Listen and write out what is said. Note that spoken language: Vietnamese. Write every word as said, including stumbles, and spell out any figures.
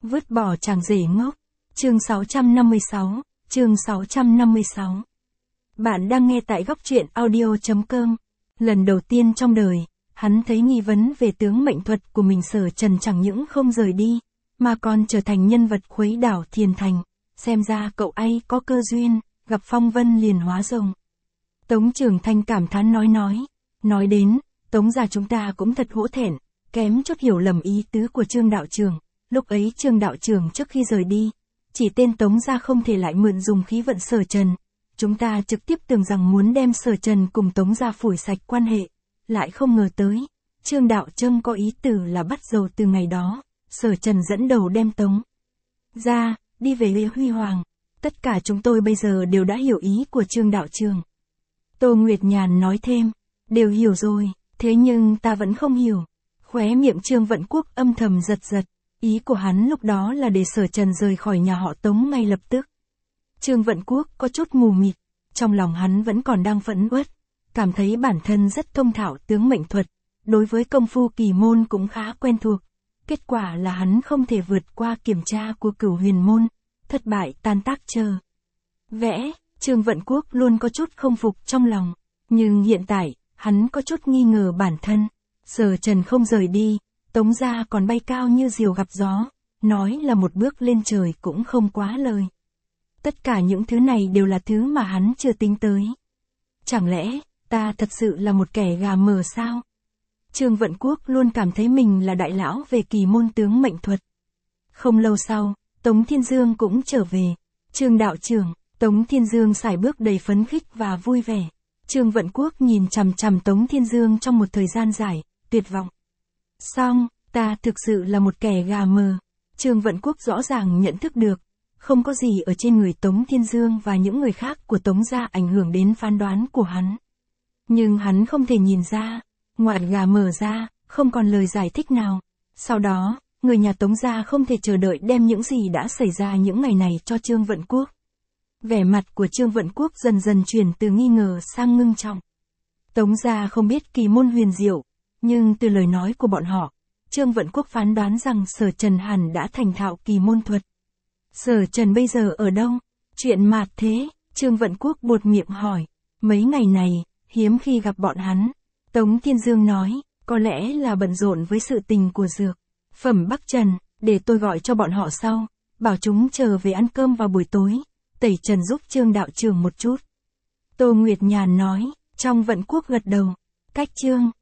Vứt bỏ chàng rể ngốc. Chương sáu trăm năm mươi sáu, chương sáu trăm năm mươi sáu. Bạn đang nghe tại góc truyện audio chấm com. Lần đầu tiên trong đời, hắn thấy nghi vấn về tướng mệnh thuật của mình. Sở Trần chẳng những không rời đi, mà còn trở thành nhân vật khuấy đảo Thiền Thành. Xem ra cậu ấy có cơ duyên, gặp phong vân liền hóa rồng. Tống Trường Thanh cảm thán nói nói. Nói đến, Tống gia chúng ta cũng thật hổ thẹn, kém chút hiểu lầm ý tứ của Trương đạo trưởng. Lúc ấy Trương đạo trưởng trước khi rời đi, chỉ tên Tống gia không thể lại mượn dùng khí vận Sở Trần. Chúng ta trực tiếp tưởng rằng muốn đem Sở Trần cùng Tống gia phủi sạch quan hệ, lại không ngờ tới, Trương đạo trâm có ý tử là bắt dầu từ ngày đó, Sở Trần dẫn đầu đem Tống gia đi về huy hoàng. Tất cả chúng tôi bây giờ đều đã hiểu ý của Trương đạo trưởng. Tô Nguyệt Nhàn nói thêm, đều hiểu rồi, thế nhưng ta vẫn không hiểu. Khóe miệng Trương Vận Quốc âm thầm giật giật, ý của hắn lúc đó là để Sở Trần rời khỏi nhà họ Tống ngay lập tức. Trương Vận Quốc có chút mù mịt, trong lòng hắn vẫn còn đang phẫn uất, cảm thấy bản thân rất thông thạo tướng mệnh thuật, đối với công phu kỳ môn cũng khá quen thuộc. Kết quả là hắn không thể vượt qua kiểm tra của Cửu Huyền môn, thất bại tan tác chờ. Vẽ, Trương Vận Quốc luôn có chút không phục trong lòng, nhưng hiện tại, hắn có chút nghi ngờ bản thân. Sở Trần không rời đi, Tống gia còn bay cao như diều gặp gió, nói là một bước lên trời cũng không quá lời. Tất cả những thứ này đều là thứ mà hắn chưa tính tới. Chẳng lẽ, ta thật sự là một kẻ gà mờ sao? Trương Vận Quốc luôn cảm thấy mình là đại lão về kỳ môn tướng mệnh thuật. Không lâu sau, Tống Thiên Dương cũng trở về. Trương đạo trưởng, Tống Thiên Dương sải bước đầy phấn khích và vui vẻ. Trương Vận Quốc nhìn chằm chằm Tống Thiên Dương trong một thời gian dài, tuyệt vọng. Xong, ta thực sự là một kẻ gà mờ. Trương Vận Quốc rõ ràng nhận thức được, không có gì ở trên người Tống Thiên Dương và những người khác của Tống gia ảnh hưởng đến phán đoán của hắn. Nhưng hắn không thể nhìn ra, ngoại gà mờ ra, không còn lời giải thích nào. Sau đó, người nhà Tống gia không thể chờ đợi đem những gì đã xảy ra những ngày này cho Trương Vận Quốc. Vẻ mặt của Trương Vận Quốc dần dần chuyển từ nghi ngờ sang ngưng trọng. Tống gia không biết kỳ môn huyền diệu, nhưng từ lời nói của bọn họ, Trương Vận Quốc phán đoán rằng Sở Trần hẳn đã thành thạo kỳ môn thuật. Sở Trần bây giờ ở đâu? Chuyện mạt thế, Trương Vận Quốc buột miệng hỏi. Mấy ngày này, hiếm khi gặp bọn hắn. Tống Thiên Dương nói, có lẽ là bận rộn với sự tình của dược phẩm Bắc Trần, để tôi gọi cho bọn họ sau, bảo chúng chờ về ăn cơm vào buổi tối, tẩy trần giúp Trương đạo trưởng một chút. Tô Nguyệt Nhàn nói, trong Vận Quốc gật đầu, cách Trương